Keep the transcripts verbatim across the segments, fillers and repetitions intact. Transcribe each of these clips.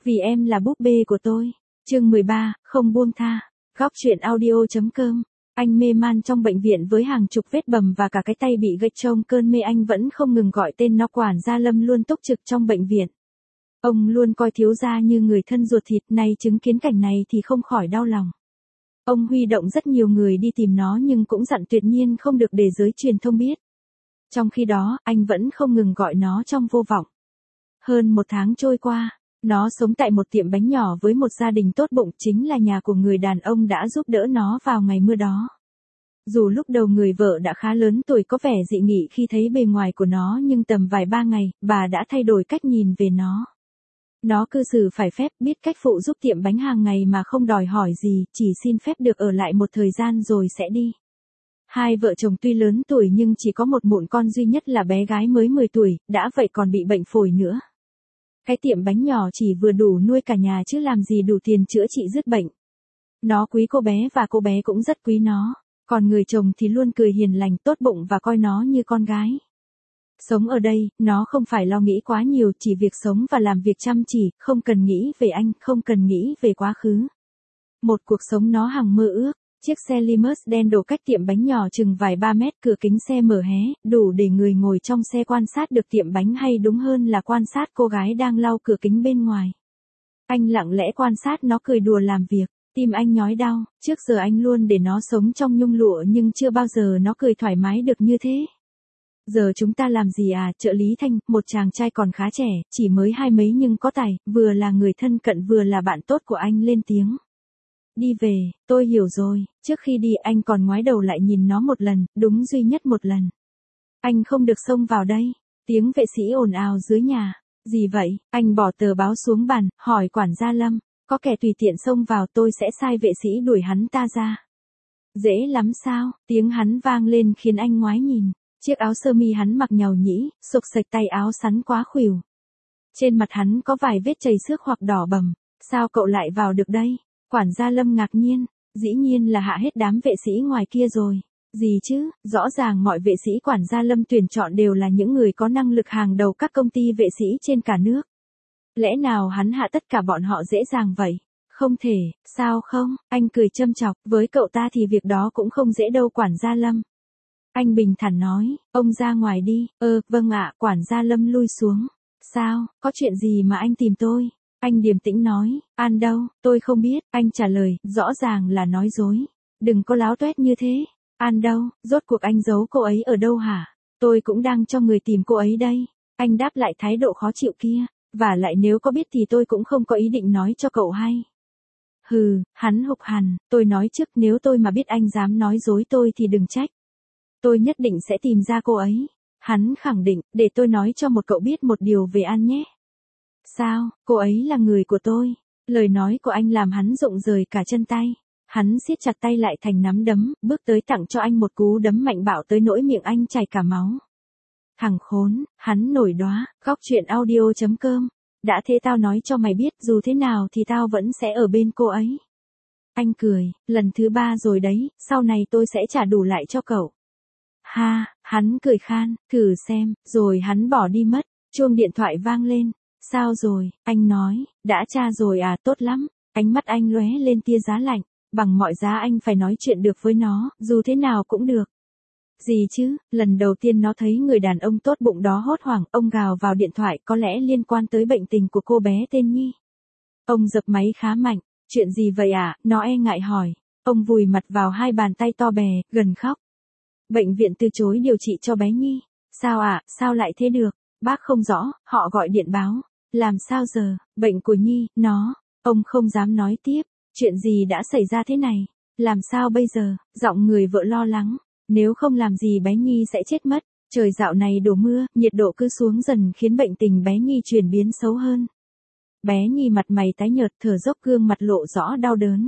Vì em là búp bê của tôi. Chương mười ba, không buông tha. Góc truyện audio.com. Anh mê man trong bệnh viện với hàng chục vết bầm và cả cái tay bị gãy. Trong cơn mê anh vẫn không ngừng gọi tên nó. Quản gia Lâm luôn túc trực trong bệnh viện. Ông luôn coi thiếu gia như người thân ruột thịt, nay chứng kiến cảnh này thì không khỏi đau lòng. Ông huy động rất nhiều người đi tìm nó nhưng cũng dặn tuyệt nhiên không được để giới truyền thông biết. Trong khi đó, anh vẫn không ngừng gọi nó trong vô vọng. Hơn một tháng trôi qua, nó sống tại một tiệm bánh nhỏ với một gia đình tốt bụng, chính là nhà của người đàn ông đã giúp đỡ nó vào ngày mưa đó. Dù lúc đầu người vợ đã khá lớn tuổi, có vẻ dị nghị khi thấy bề ngoài của nó, nhưng tầm vài ba ngày, bà đã thay đổi cách nhìn về nó. Nó cư xử phải phép, biết cách phụ giúp tiệm bánh hàng ngày mà không đòi hỏi gì, chỉ xin phép được ở lại một thời gian rồi sẽ đi. Hai vợ chồng tuy lớn tuổi nhưng chỉ có một mụn con duy nhất là bé gái mới mười tuổi, đã vậy còn bị bệnh phổi nữa. Cái tiệm bánh nhỏ chỉ vừa đủ nuôi cả nhà chứ làm gì đủ tiền chữa trị dứt bệnh. Nó quý cô bé và cô bé cũng rất quý nó, còn người chồng thì luôn cười hiền lành, tốt bụng và coi nó như con gái. Sống ở đây, nó không phải lo nghĩ quá nhiều, chỉ việc sống và làm việc chăm chỉ, không cần nghĩ về anh, không cần nghĩ về quá khứ. Một cuộc sống nó hằng mơ ước. Chiếc xe Limus đen đổ cách tiệm bánh nhỏ chừng vài ba mét, cửa kính xe mở hé, đủ để người ngồi trong xe quan sát được tiệm bánh, hay đúng hơn là quan sát cô gái đang lau cửa kính bên ngoài. Anh lặng lẽ quan sát nó cười đùa làm việc, tim anh nhói đau, trước giờ anh luôn để nó sống trong nhung lụa nhưng chưa bao giờ nó cười thoải mái được như thế. Giờ chúng ta làm gì à? Trợ lý Thanh, một chàng trai còn khá trẻ, chỉ mới hai mấy nhưng có tài, vừa là người thân cận vừa là bạn tốt của anh lên tiếng. Đi về, tôi hiểu rồi. Trước khi đi anh còn ngoái đầu lại nhìn nó một lần, đúng duy nhất một lần. Anh không được xông vào đây. Tiếng vệ sĩ ồn ào dưới nhà. Gì vậy? Anh bỏ tờ báo xuống bàn, hỏi quản gia Lâm. Có kẻ tùy tiện xông vào, tôi sẽ sai vệ sĩ đuổi hắn ta ra. Dễ lắm sao? Tiếng hắn vang lên khiến anh ngoái nhìn. Chiếc áo sơ mi hắn mặc nhàu nhĩ, xộc xệch, tay áo sắn quá khuỷu. Trên mặt hắn có vài vết chảy xước hoặc đỏ bầm. Sao cậu lại vào được đây? Quản gia Lâm ngạc nhiên, dĩ nhiên là hạ hết đám vệ sĩ ngoài kia rồi. Gì chứ, rõ ràng mọi vệ sĩ quản gia Lâm tuyển chọn đều là những người có năng lực hàng đầu các công ty vệ sĩ trên cả nước. Lẽ nào hắn hạ tất cả bọn họ dễ dàng vậy? Không thể, sao không? Anh cười châm chọc, với cậu ta thì việc đó cũng không dễ đâu quản gia Lâm. Anh bình thản nói, ông ra ngoài đi. Ơ, vâng ạ, quản gia Lâm lui xuống. Sao, có chuyện gì mà anh tìm tôi? Anh điềm tĩnh nói, An đâu, tôi không biết, anh trả lời, rõ ràng là nói dối. Đừng có láo tuét như thế. An đâu, rốt cuộc anh giấu cô ấy ở đâu hả? Tôi cũng đang cho người tìm cô ấy đây. Anh đáp lại thái độ khó chịu kia, và lại nếu có biết thì tôi cũng không có ý định nói cho cậu hay. Hừ, hắn hục hằn, tôi nói trước nếu tôi mà biết anh dám nói dối tôi thì đừng trách. Tôi nhất định sẽ tìm ra cô ấy. Hắn khẳng định, để tôi nói cho một cậu biết một điều về An nhé. Sao, cô ấy là người của tôi. Lời nói của anh làm hắn rụng rời cả chân tay. Hắn siết chặt tay lại thành nắm đấm, bước tới tặng cho anh một cú đấm mạnh bạo tới nỗi miệng anh chảy cả máu. Thằng khốn, hắn nổi đoá, góc truyện audio.com. Đã thế tao nói cho mày biết, dù thế nào thì tao vẫn sẽ ở bên cô ấy. Anh cười, lần thứ ba rồi đấy, sau này tôi sẽ trả đủ lại cho cậu. Ha, hắn cười khan, thử xem, rồi hắn bỏ đi mất. Chuông điện thoại vang lên. Sao rồi, anh nói, đã tra rồi à, tốt lắm. Ánh mắt anh lóe lên tia giá lạnh, bằng mọi giá anh phải nói chuyện được với nó, dù thế nào cũng được. Gì chứ, lần đầu tiên nó thấy người đàn ông tốt bụng đó hốt hoảng, ông gào vào điện thoại, có lẽ liên quan tới bệnh tình của cô bé tên Nhi. Ông giật máy khá mạnh, chuyện gì vậy ạ, à? Nó e ngại hỏi. Ông vùi mặt vào hai bàn tay to bè, gần khóc. Bệnh viện từ chối điều trị cho bé Nhi. Sao ạ, à? Sao lại thế được? Bác không rõ, họ gọi điện báo. Làm sao giờ, bệnh của Nhi, nó, ông không dám nói tiếp, chuyện gì đã xảy ra thế này, làm sao bây giờ, giọng người vợ lo lắng, nếu không làm gì bé Nhi sẽ chết mất, trời dạo này đổ mưa, nhiệt độ cứ xuống dần khiến bệnh tình bé Nhi chuyển biến xấu hơn. Bé Nhi mặt mày tái nhợt, thở dốc, gương mặt lộ rõ đau đớn.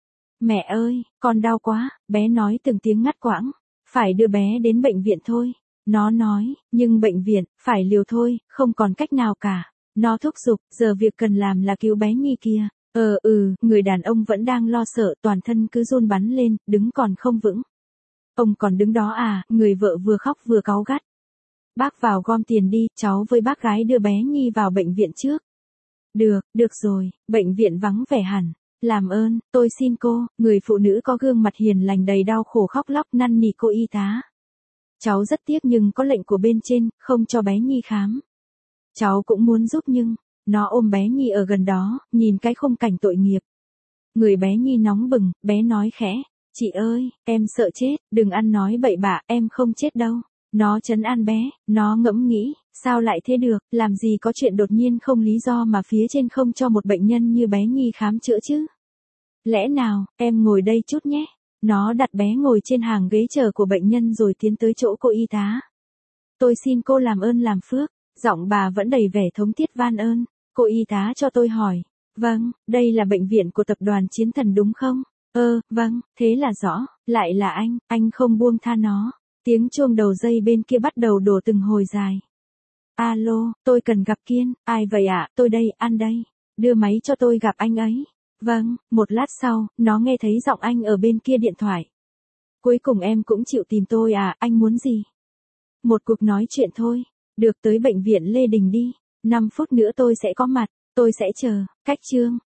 Mẹ ơi, con đau quá, bé nói từng tiếng ngắt quãng, phải đưa bé đến bệnh viện thôi, nó nói, nhưng bệnh viện, phải liều thôi, không còn cách nào cả. Nó thúc giục, giờ việc cần làm là cứu bé Nhi kia. Ờ ừ, người đàn ông vẫn đang lo sợ, toàn thân cứ run bắn lên, đứng còn không vững. Ông còn đứng đó à, người vợ vừa khóc vừa cáu gắt. Bác vào gom tiền đi, cháu với bác gái đưa bé Nhi vào bệnh viện trước. Được, được rồi, bệnh viện vắng vẻ hẳn. Làm ơn, tôi xin cô, người phụ nữ có gương mặt hiền lành đầy đau khổ khóc lóc năn nỉ cô y tá. Cháu rất tiếc nhưng có lệnh của bên trên, không cho bé Nhi khám. Cháu cũng muốn giúp nhưng, nó ôm bé Nhi ở gần đó, nhìn cái khung cảnh tội nghiệp. Người bé Nhi nóng bừng, bé nói khẽ, chị ơi, em sợ chết, đừng ăn nói bậy bạ, em không chết đâu. Nó trấn an bé, nó ngẫm nghĩ, sao lại thế được, làm gì có chuyện đột nhiên không lý do mà phía trên không cho một bệnh nhân như bé Nhi khám chữa chứ. Lẽ nào, em ngồi đây chút nhé. Nó đặt bé ngồi trên hàng ghế chờ của bệnh nhân rồi tiến tới chỗ cô y tá. Tôi xin cô làm ơn làm phước, giọng bà vẫn đầy vẻ thống thiết van ơn. Cô y tá cho tôi hỏi. Vâng, đây là bệnh viện của tập đoàn Chiến Thần đúng không? Ơ, vâng, thế là rõ, lại là anh, anh không buông tha nó. Tiếng chuông đầu dây bên kia bắt đầu đổ từng hồi dài. Alo, tôi cần gặp Kiên, ai vậy ạ, à? Tôi đây, ăn đây. Đưa máy cho tôi gặp anh ấy. Vâng, một lát sau, nó nghe thấy giọng anh ở bên kia điện thoại. Cuối cùng em cũng chịu tìm tôi à, anh muốn gì? Một cuộc nói chuyện thôi, được tới bệnh viện Lê Đình đi, năm phút nữa tôi sẽ có mặt, tôi sẽ chờ, cách chương.